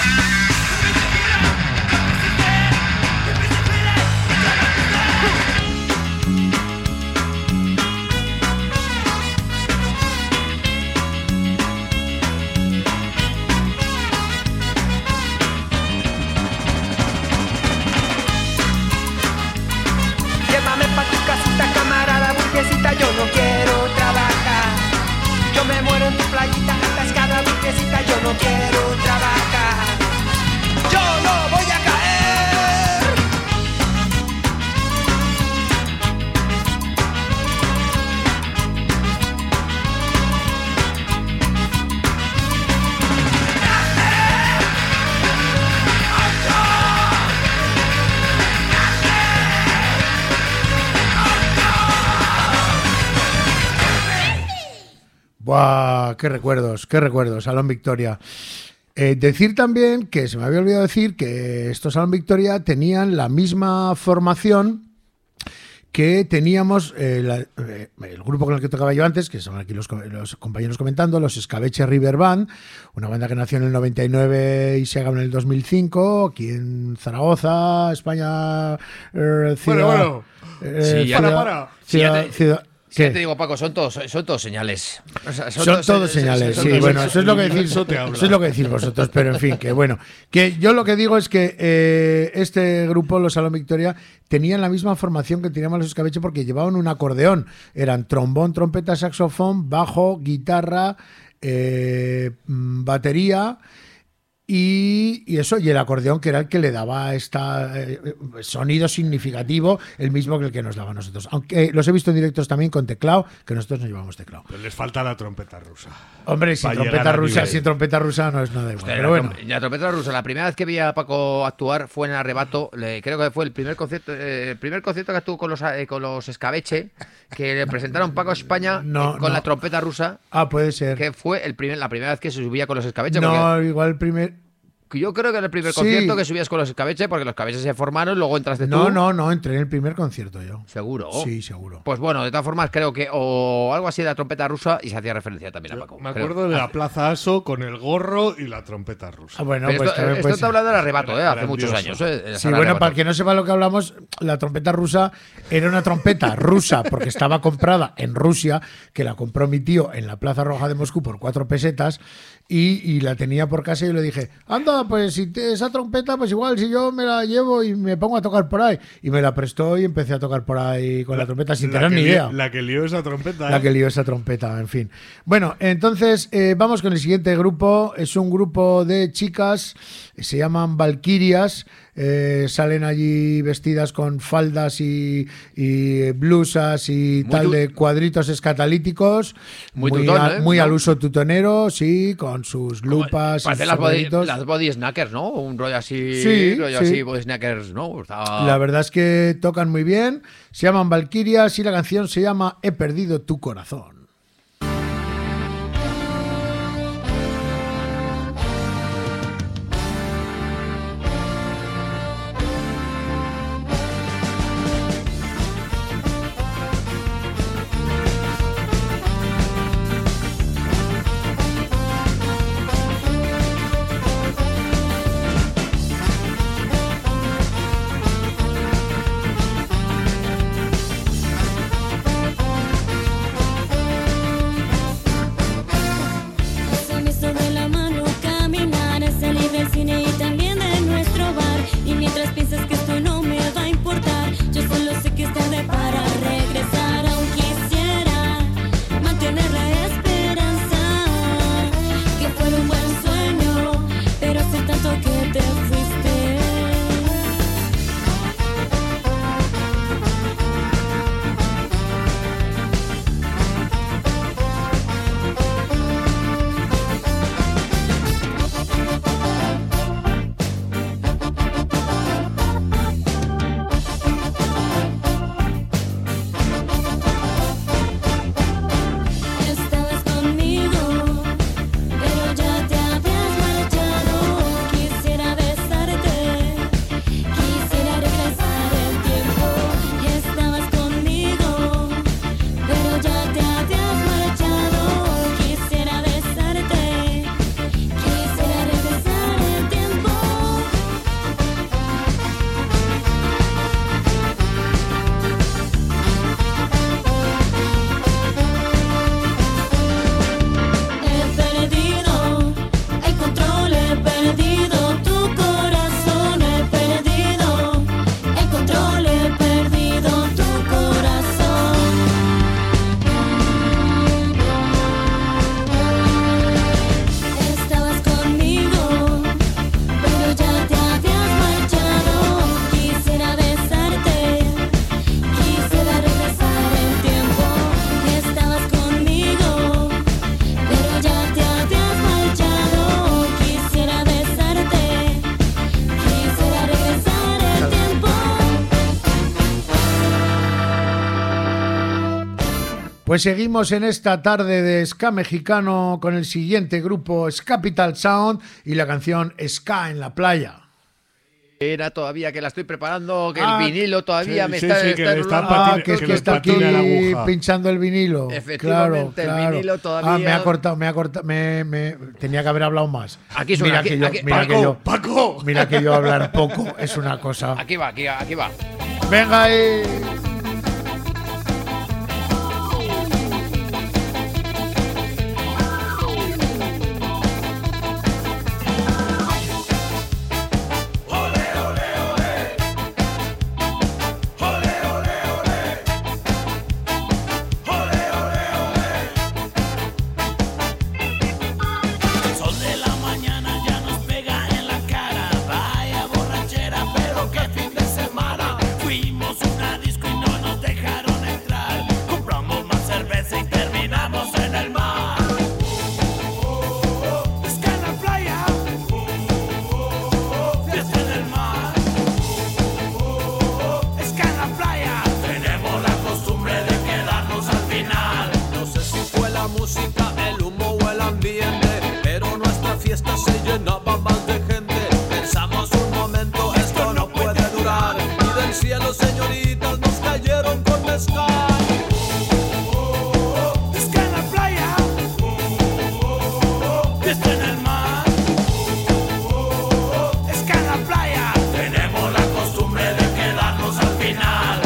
Speaker 8: You will be the Llévame pa' tu casita, camarada burguesita. Yo no quiero trabajar. Yo me muero en tu playita atascada burguesita. Yo no quiero trabajar. Yo no voy a caer.
Speaker 4: Buah, qué recuerdos, qué recuerdos, Salón Victoria. Eh, decir también que se me había olvidado decir que estos Salón Victoria tenían la misma formación que teníamos eh, la, eh, el grupo con el que tocaba yo antes, que son aquí los, los compañeros comentando, los Escabeche River Band, una banda que nació en el noventa y nueve y se acabó en el dos mil cinco, aquí en Zaragoza, España, eh, ciudad,
Speaker 3: Bueno, bueno.
Speaker 4: eh,
Speaker 2: Sí, ya-
Speaker 4: ciudad-
Speaker 2: para, para.
Speaker 4: ciudad-
Speaker 2: Sí, ya te-
Speaker 4: ciudad-
Speaker 2: Sí,
Speaker 4: ¿qué?
Speaker 2: te digo, Paco, son todos, son todos señales. O sea,
Speaker 4: Son todos
Speaker 2: se-
Speaker 4: señales,
Speaker 2: se-
Speaker 4: sí,
Speaker 2: son-
Speaker 4: bueno,
Speaker 2: son-
Speaker 4: eso es lo que decís,
Speaker 3: eso te habla.
Speaker 4: eso es lo que decís vosotros, pero en fin, que bueno, que yo lo que digo es que eh, este grupo, los Salón Victoria, tenían la misma formación que teníamos los Escabeche porque llevaban un acordeón, eran trombón, trompeta, saxofón, bajo, guitarra, eh, mm, batería. Y, y eso, y el acordeón que era el que le daba este sonido significativo, el mismo que el que nos daba a nosotros. Aunque los he visto en directos también con teclado, que nosotros no llevamos teclado.
Speaker 3: Pero les falta la trompeta rusa.
Speaker 4: Hombre, sin
Speaker 3: Para
Speaker 4: trompeta
Speaker 3: llegar a
Speaker 4: rusa,
Speaker 3: nivel.
Speaker 4: sin trompeta rusa no es nada igual.
Speaker 2: Hostia,
Speaker 4: Pero
Speaker 2: la,
Speaker 4: bueno,
Speaker 2: trom- la trompeta rusa, la primera vez que vi a Paco actuar fue en Arrebato, le- creo que fue el primer concierto, eh, el primer concierto que actuó con los eh, con los Escabeche, que le presentaron Paco a España
Speaker 4: No,
Speaker 2: eh, con
Speaker 4: no.
Speaker 2: la trompeta rusa,
Speaker 4: ah, puede ser.
Speaker 2: que fue el primer, la primera vez que se subía con los Escabeche. porque-
Speaker 4: No, igual el primer.
Speaker 2: Yo creo que era el primer
Speaker 4: Sí.
Speaker 2: concierto que subías con los Escabeche, porque los Escabeche se formaron, luego entraste tú.
Speaker 4: No, no, no, entré en el primer concierto yo.
Speaker 2: Seguro.
Speaker 4: Sí, seguro.
Speaker 2: Pues bueno, de todas formas, creo que o algo así de la trompeta rusa y se hacía referencia también a Paco.
Speaker 3: Me
Speaker 2: creo.
Speaker 3: acuerdo de la Plaza Aso con el gorro y la trompeta rusa.
Speaker 4: Ah, bueno,
Speaker 2: Pero
Speaker 4: pues
Speaker 2: esto,
Speaker 4: también
Speaker 2: esto
Speaker 4: puede
Speaker 2: está
Speaker 4: ser.
Speaker 2: hablando del Arrebato, ¿eh? Hace
Speaker 3: Grandioso.
Speaker 2: muchos años. ¿eh?
Speaker 4: Sí,
Speaker 2: El
Speaker 4: bueno,
Speaker 2: Arrebato.
Speaker 4: para el que no sepa lo que hablamos, la trompeta rusa era una trompeta rusa porque estaba comprada en Rusia, que la compró mi tío en la Plaza Roja de Moscú por cuatro pesetas y, y la tenía por casa y yo le dije, anda, pues si te- esa trompeta, pues igual si yo me la llevo y me pongo a tocar por ahí. Y me la prestó y empecé a tocar por ahí con la, trompeta sin
Speaker 3: La
Speaker 4: tener
Speaker 3: que
Speaker 4: ni
Speaker 3: li-
Speaker 4: idea.
Speaker 3: La que lió esa trompeta.
Speaker 4: La
Speaker 3: ¿eh?
Speaker 4: que lió esa trompeta, en fin. Bueno, entonces eh, vamos con el siguiente grupo. Es un grupo de chicas, se llaman Valquirias. Eh, salen allí vestidas con faldas y, y blusas y
Speaker 2: Muy
Speaker 4: tal
Speaker 2: tu-
Speaker 4: de cuadritos escatalíticos.
Speaker 2: Muy
Speaker 4: muy,
Speaker 2: tutón,
Speaker 4: a-
Speaker 2: ¿eh?
Speaker 4: muy
Speaker 2: ¿No?
Speaker 4: al uso tutonero, sí, con sus lupas y
Speaker 2: Parecen
Speaker 4: sus
Speaker 2: las body,
Speaker 4: sombreritos.
Speaker 2: las body snackers, ¿no? Un rollo así,
Speaker 4: Sí,
Speaker 2: rollo
Speaker 4: sí.
Speaker 2: así, body snackers, ¿no? Estaba-
Speaker 4: La verdad es que tocan muy bien. Se llaman Valquirias y la canción se llama He perdido tu corazón.
Speaker 6: He
Speaker 4: Pues seguimos en esta tarde de ska mexicano con el siguiente grupo, Capital Sound, y la canción Ska en la playa.
Speaker 2: Era todavía que la estoy preparando, que
Speaker 4: Ah,
Speaker 2: el vinilo todavía
Speaker 3: sí,
Speaker 2: me
Speaker 3: sí,
Speaker 2: está,
Speaker 3: sí, que
Speaker 2: está
Speaker 3: le está
Speaker 2: enrolando.
Speaker 3: patina-
Speaker 4: Ah, que es
Speaker 3: que
Speaker 4: que
Speaker 3: le
Speaker 4: está aquí
Speaker 3: patina la aguja.
Speaker 4: pinchando el vinilo.
Speaker 2: Efectivamente,
Speaker 4: Claro,
Speaker 2: el
Speaker 4: claro.
Speaker 2: vinilo todavía-
Speaker 4: Ah, me ha cortado, me ha cortado, me, me- tenía que haber hablado más.
Speaker 2: Aquí suena,
Speaker 4: mira
Speaker 2: aquí-
Speaker 4: que yo,
Speaker 2: aquí-
Speaker 4: mira
Speaker 2: Paco,
Speaker 4: que yo,
Speaker 3: ¡Paco!
Speaker 4: mira que yo hablar poco es una cosa.
Speaker 2: Aquí va, aquí, aquí va.
Speaker 4: Venga ahí.
Speaker 9: El sol de la mañana ya nos pega en la cara. Vaya borrachera, pero qué fin de semana. Fuimos a una disco y no nos dejaron entrar. Compramos más cerveza y terminamos en el mar. Está en la playa. Fiesta en el mar. Está en la playa. Tenemos la costumbre de quedarnos al final.
Speaker 1: No sé si fue la música, el humo o el ambiente, pero nuestra fiesta se llenaba más de gente. Pensamos un momento, esto no puede durar, y del cielo, señoritas, nos cayeron con mezcal.
Speaker 9: Está en la playa. Fiesta en el mar. Está en la playa. Tenemos la costumbre de quedarnos al final.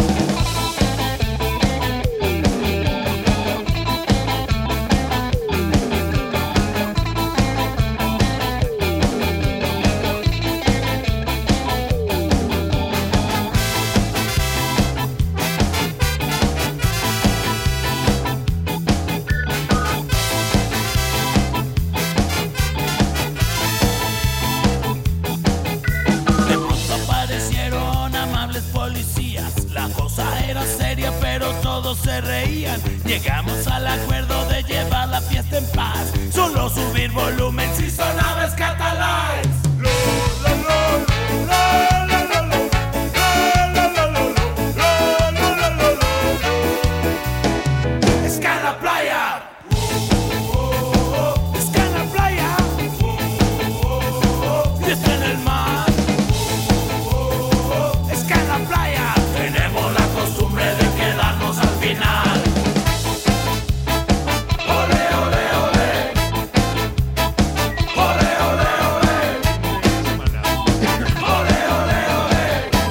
Speaker 9: De pronto aparecieron amables policías. La cosa era seria, pero todos se reían. Llegamos al acuerdo de llevar la fiesta en paz. Solo subir volumen si sonaba Scatalites. Ska en la playa. Ska en la playa. Fiesta en el mar. Ska en la playa. Tenemos la costumbre de quedarnos al final. Ole, ole, ole. Ole, ole, ole. Ole, ole, ole.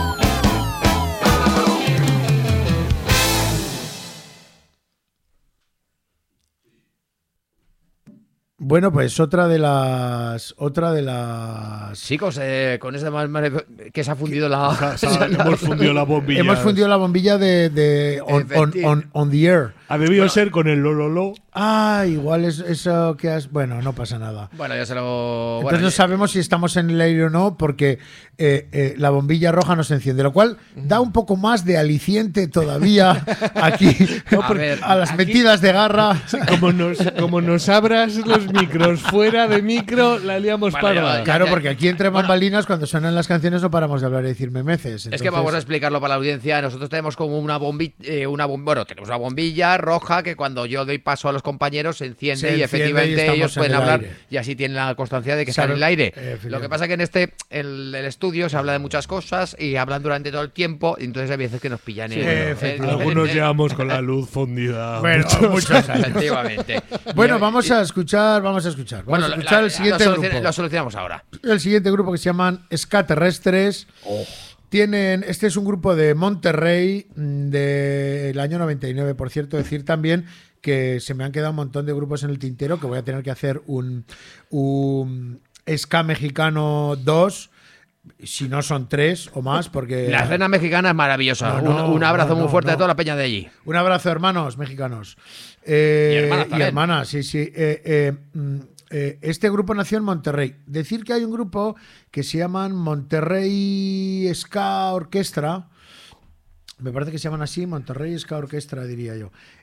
Speaker 4: Bueno, pues otra de las otra de las
Speaker 2: Chicos, eh, con ese mal, mal- que se ha fundido la.
Speaker 3: O sea, sa- hemos fundido la bombilla.
Speaker 4: hemos fundido la bombilla de, de on, on, on, on the air.
Speaker 3: Ha debido ser con el lololo.
Speaker 4: Ah, igual es eso que has. Bueno, no pasa nada.
Speaker 2: Bueno, ya se lo.
Speaker 4: Entonces
Speaker 2: bueno,
Speaker 4: no
Speaker 2: ya-
Speaker 4: sabemos si estamos en el aire o no, porque eh, eh, la bombilla roja no se enciende, lo cual da un poco más de aliciente todavía aquí
Speaker 2: A ver,
Speaker 4: a las
Speaker 3: aquí-
Speaker 4: metidas de garra.
Speaker 3: Como nos, como nos abras los micros fuera de micro, la liamos
Speaker 2: Bueno,
Speaker 3: parda.
Speaker 2: ya-
Speaker 4: Claro, porque aquí entre bambalinas, cuando suenan las canciones, no paramos de hablar y decir memeces.
Speaker 2: Es que vamos a explicarlo para la audiencia. Nosotros tenemos como una bombilla, una bom- bueno, tenemos una bombilla roja que cuando yo doy paso a los compañeros se enciende,
Speaker 4: Se
Speaker 2: y
Speaker 4: enciende
Speaker 2: efectivamente
Speaker 4: y estamos
Speaker 2: ellos
Speaker 4: en
Speaker 2: pueden
Speaker 4: el
Speaker 2: hablar
Speaker 4: aire.
Speaker 2: y así tienen la constancia de que están
Speaker 4: Sabe-
Speaker 2: en el aire.
Speaker 4: efectivamente.
Speaker 2: Lo que pasa que en este, el, el estudio se habla de muchas cosas y hablan durante todo el tiempo, y entonces hay veces que nos pillan en- en-
Speaker 4: efectivamente.
Speaker 3: Algunos
Speaker 2: en-
Speaker 3: llevamos con la luz fundida.
Speaker 4: Bueno,
Speaker 3: muchos
Speaker 4: muchos años.
Speaker 2: Efectivamente.
Speaker 4: Bueno,
Speaker 2: Y-
Speaker 4: vamos
Speaker 2: y-
Speaker 4: a escuchar, vamos a escuchar. Vamos
Speaker 2: bueno,
Speaker 4: a
Speaker 2: la-
Speaker 4: escuchar
Speaker 2: la-
Speaker 4: el siguiente
Speaker 2: lo, solucion-
Speaker 4: grupo.
Speaker 2: lo solucionamos ahora.
Speaker 4: El siguiente grupo que se llaman Extraterrestres. Tienen, este es un grupo de Monterrey mm, del año noventa y nueve, por cierto, decir también que se me han quedado un montón de grupos en el tintero, que voy a tener que hacer un, un ska mexicano dos, si no son tres o más, porque...
Speaker 2: La escena mexicana es maravillosa.
Speaker 4: No, no,
Speaker 2: un, un abrazo
Speaker 4: no,
Speaker 2: muy
Speaker 4: no,
Speaker 2: fuerte
Speaker 4: no.
Speaker 2: a toda la peña de allí.
Speaker 4: Un abrazo, hermanos mexicanos. Eh,
Speaker 2: Y hermanas
Speaker 4: y
Speaker 2: también.
Speaker 4: hermanas, sí, sí. Eh, eh, mm, eh, este grupo nació en Monterrey. Decir que hay un grupo que se llaman Monterrey Ska Orquestra. Me parece que se llaman así, Monterrey Ska Orquestra, diría yo.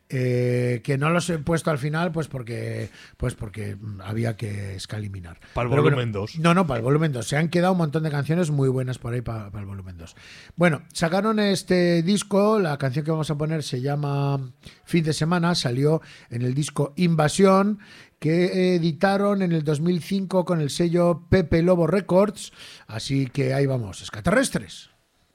Speaker 4: eh, que no los he puesto al final pues porque pues porque había que escaliminar.
Speaker 3: Para el
Speaker 4: Pero
Speaker 3: volumen
Speaker 4: bueno,
Speaker 3: dos.
Speaker 4: No, no, para el volumen dos. Se han quedado un montón de canciones muy buenas por ahí para, para el volumen dos. Bueno, sacaron este disco, la canción que vamos a poner se llama Fin de Semana, salió en el disco Invasión, que editaron en el dos mil cinco con el sello Pepe Lobo Records. Así que ahí vamos, extraterrestres.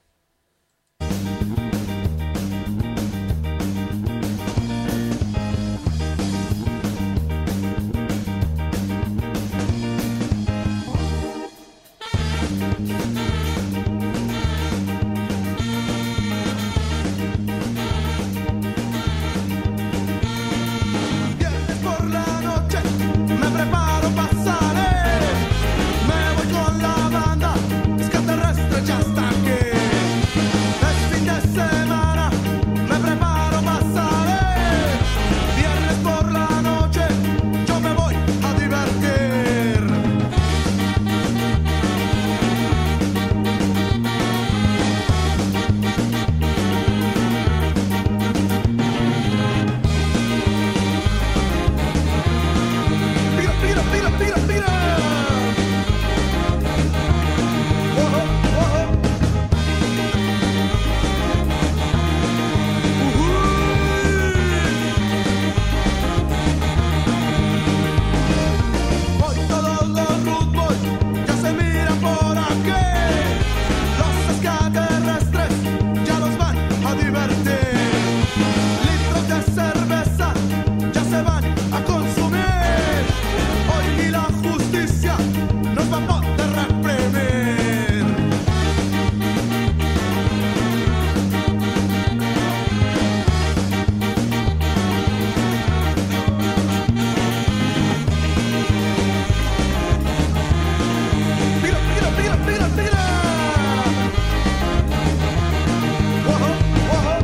Speaker 10: Viernes por la noche me preparo pa' salir. Me voy con la banda, extraterrestre ya está aquí. Es fin de semana, me preparo pa' salir. Viernes por la noche yo me voy a divertir. Pira, pira, pira, pira, pira. Ojo, ojo. Ujú. Hoy todos los root boys ya se miran por aquí. Los extraterrestres ya los van a divertir. Litros de cerveza ya se van a consumir. Hoy ni la justicia nos va a poder reprimir. Pira, pira, pira, pira, pira. Ojo, ojo.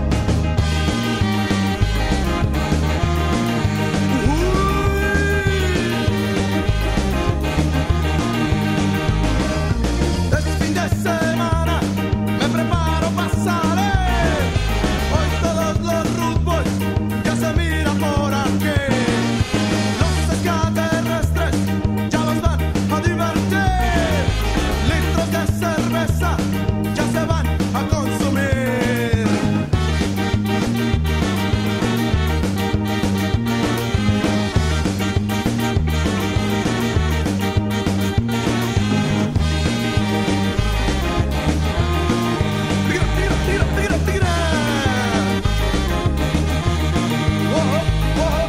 Speaker 10: Uy. Es fin de semana, me preparo pa' salir. Hoy todos los root boys ya se miran por aquí. Los extraterrestres ya los van a divertir. Litros de cerveza ya se van a consumir. Tira, tira, tira, tira, tira. Ojo, ojo.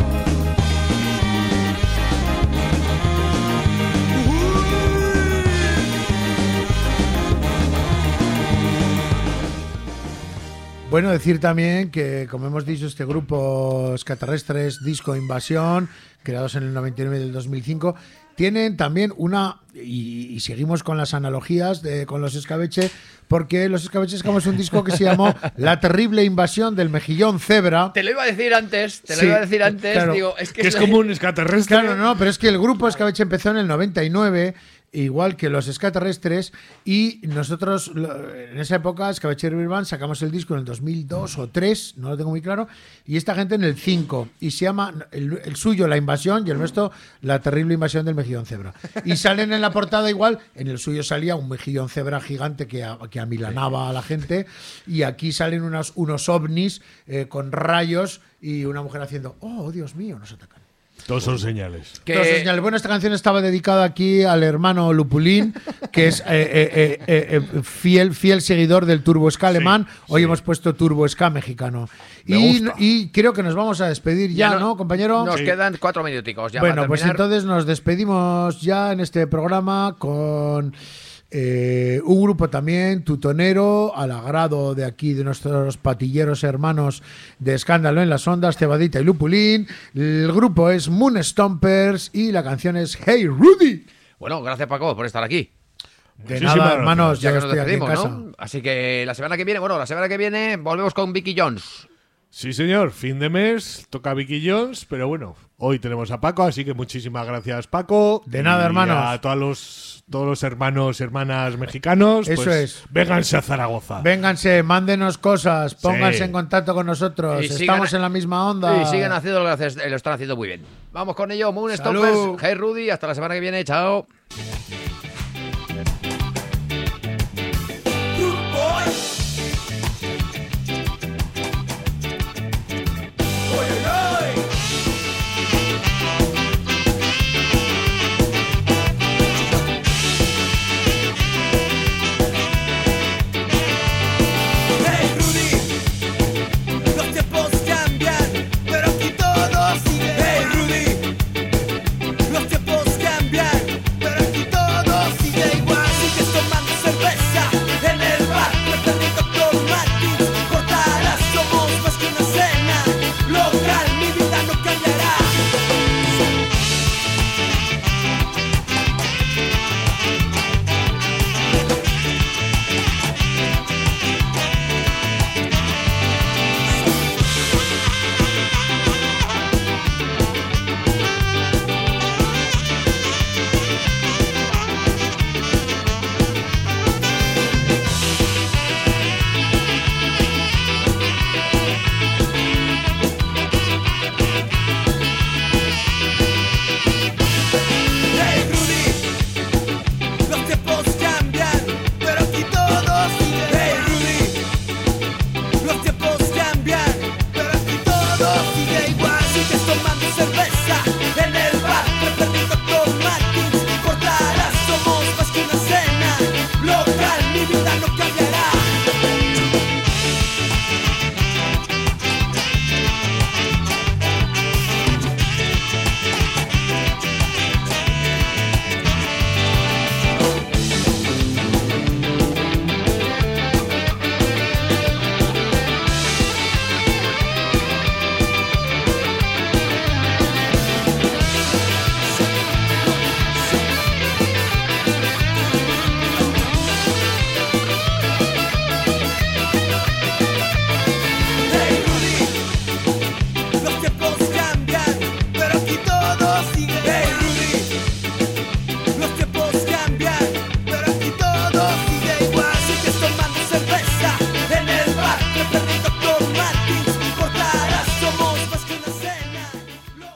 Speaker 4: Bueno, decir también que, como hemos dicho, este grupo extraterrestres Disco Invasión, creados en el noventa y nueve del dos mil cinco, tienen también una, y, y seguimos con las analogías de, con los Escabeche, porque los Escabeche sacamos un disco que se llamó La terrible invasión del mejillón cebra.
Speaker 2: Te lo iba a decir antes, te lo
Speaker 4: Sí,
Speaker 2: iba a decir antes,
Speaker 4: claro.
Speaker 2: digo, es que,
Speaker 3: Que es
Speaker 2: la-
Speaker 3: como un extraterrestre.
Speaker 4: Claro, no, pero es que el grupo Escabeche empezó en el noventa y nueve, igual que los extraterrestres, y nosotros lo- en esa época, Escabeche River Band, sacamos el disco en el dos mil dos o tres, no lo tengo muy claro, y esta gente en el cinco, y se llama el, el suyo La Invasión y el nuestro La terrible invasión del mejillón cebra. Y salen en la portada igual, en el suyo salía un mejillón cebra gigante que, a- que amilanaba a la gente, y aquí salen unos, unos ovnis eh, con rayos y una mujer haciendo, oh, Dios mío, nos atacan.
Speaker 3: Todos son señales.
Speaker 2: que-
Speaker 4: Entonces, señal, bueno, esta canción estaba dedicada aquí al hermano Lupulín, que es eh, eh, eh, eh, eh, fiel, fiel seguidor del Turbo Ska alemán. Hoy
Speaker 3: sí.
Speaker 4: hemos puesto Turbo Ska mexicano.
Speaker 3: Me
Speaker 4: Y,
Speaker 3: gusta.
Speaker 4: y creo que nos vamos a despedir ya,
Speaker 2: Ya
Speaker 4: ¿no,
Speaker 2: no-
Speaker 4: compañero?
Speaker 2: Nos
Speaker 3: Sí.
Speaker 2: quedan cuatro minuticos ya
Speaker 4: Bueno,
Speaker 2: para
Speaker 4: pues
Speaker 2: terminar.
Speaker 4: entonces nos despedimos ya en este programa con eh, un grupo también tutonero, al agrado de aquí de nuestros patilleros hermanos de Escándalo en las Ondas, Cebadita y Lupulín. El grupo es Moon Stompers y la canción es Hey Rudy.
Speaker 2: Bueno, gracias Paco por estar aquí.
Speaker 4: De
Speaker 3: Muchísimas
Speaker 4: nada,
Speaker 3: gracias.
Speaker 4: hermanos,
Speaker 2: Ya
Speaker 4: yo
Speaker 2: que nos
Speaker 4: estoy aquí en
Speaker 2: despedimos,
Speaker 4: casa.
Speaker 2: ¿no? Así que la semana que viene, bueno, la semana que viene volvemos con Vicky Jones.
Speaker 3: Sí, señor, fin de mes, toca Vicky Jones, pero bueno, hoy tenemos a Paco, así que muchísimas gracias, Paco.
Speaker 4: De nada,
Speaker 3: Y
Speaker 4: hermanos.
Speaker 3: A todos los, todos los hermanos y hermanas mexicanos,
Speaker 4: Eso
Speaker 3: pues,
Speaker 4: es.
Speaker 3: vénganse a Zaragoza.
Speaker 4: Vénganse, mándenos cosas, pónganse
Speaker 3: Sí.
Speaker 4: en contacto con nosotros.
Speaker 2: Y sigan-
Speaker 4: Estamos en la misma onda.
Speaker 2: Y siguen haciendo lo que haces- lo están haciendo muy bien. Vamos con ello, Moon
Speaker 4: Salud.
Speaker 2: Stompers. Hey Rudy, hasta la semana que viene, chao.